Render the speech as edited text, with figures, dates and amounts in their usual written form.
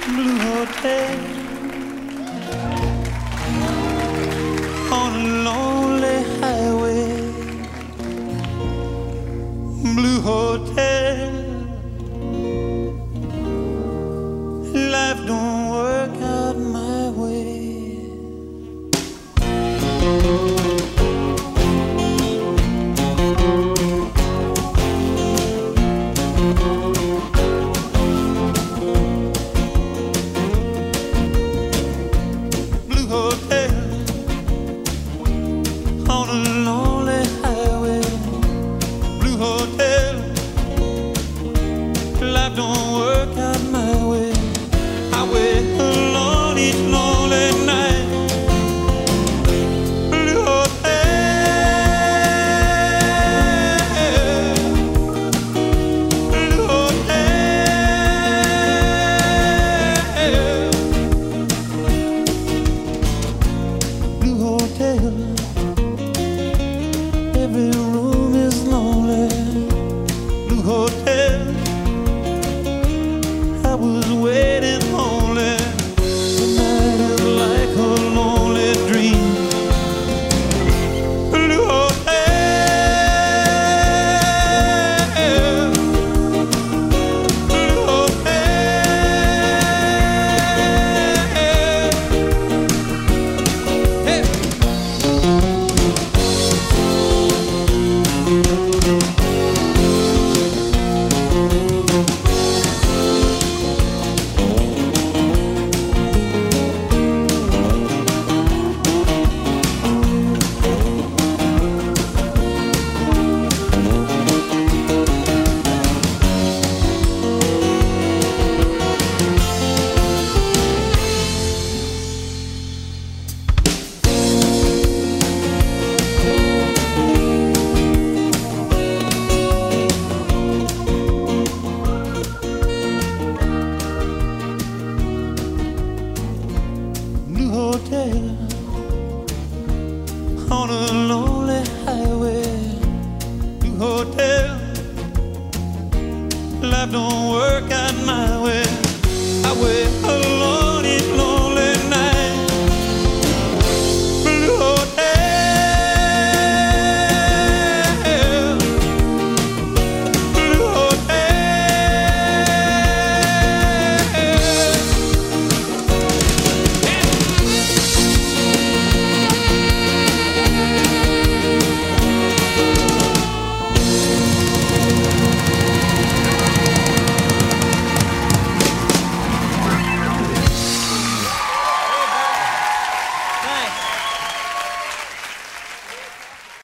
Blue hotel on a lonely highway. Blue hotel, life don't work out my way. On a lonely highway, blue hotel, life don't work out my way. I wait alone each lonely night. Blue hotel, blue hotel, blue hotel. Every room is lonely. Blue hotel, I was waiting only. The night is like a lonely dream. Blue hotel, blue hotel. Hey. Hotel on a lonely highway. Blue hotel, life don't work out my way. I wait alone.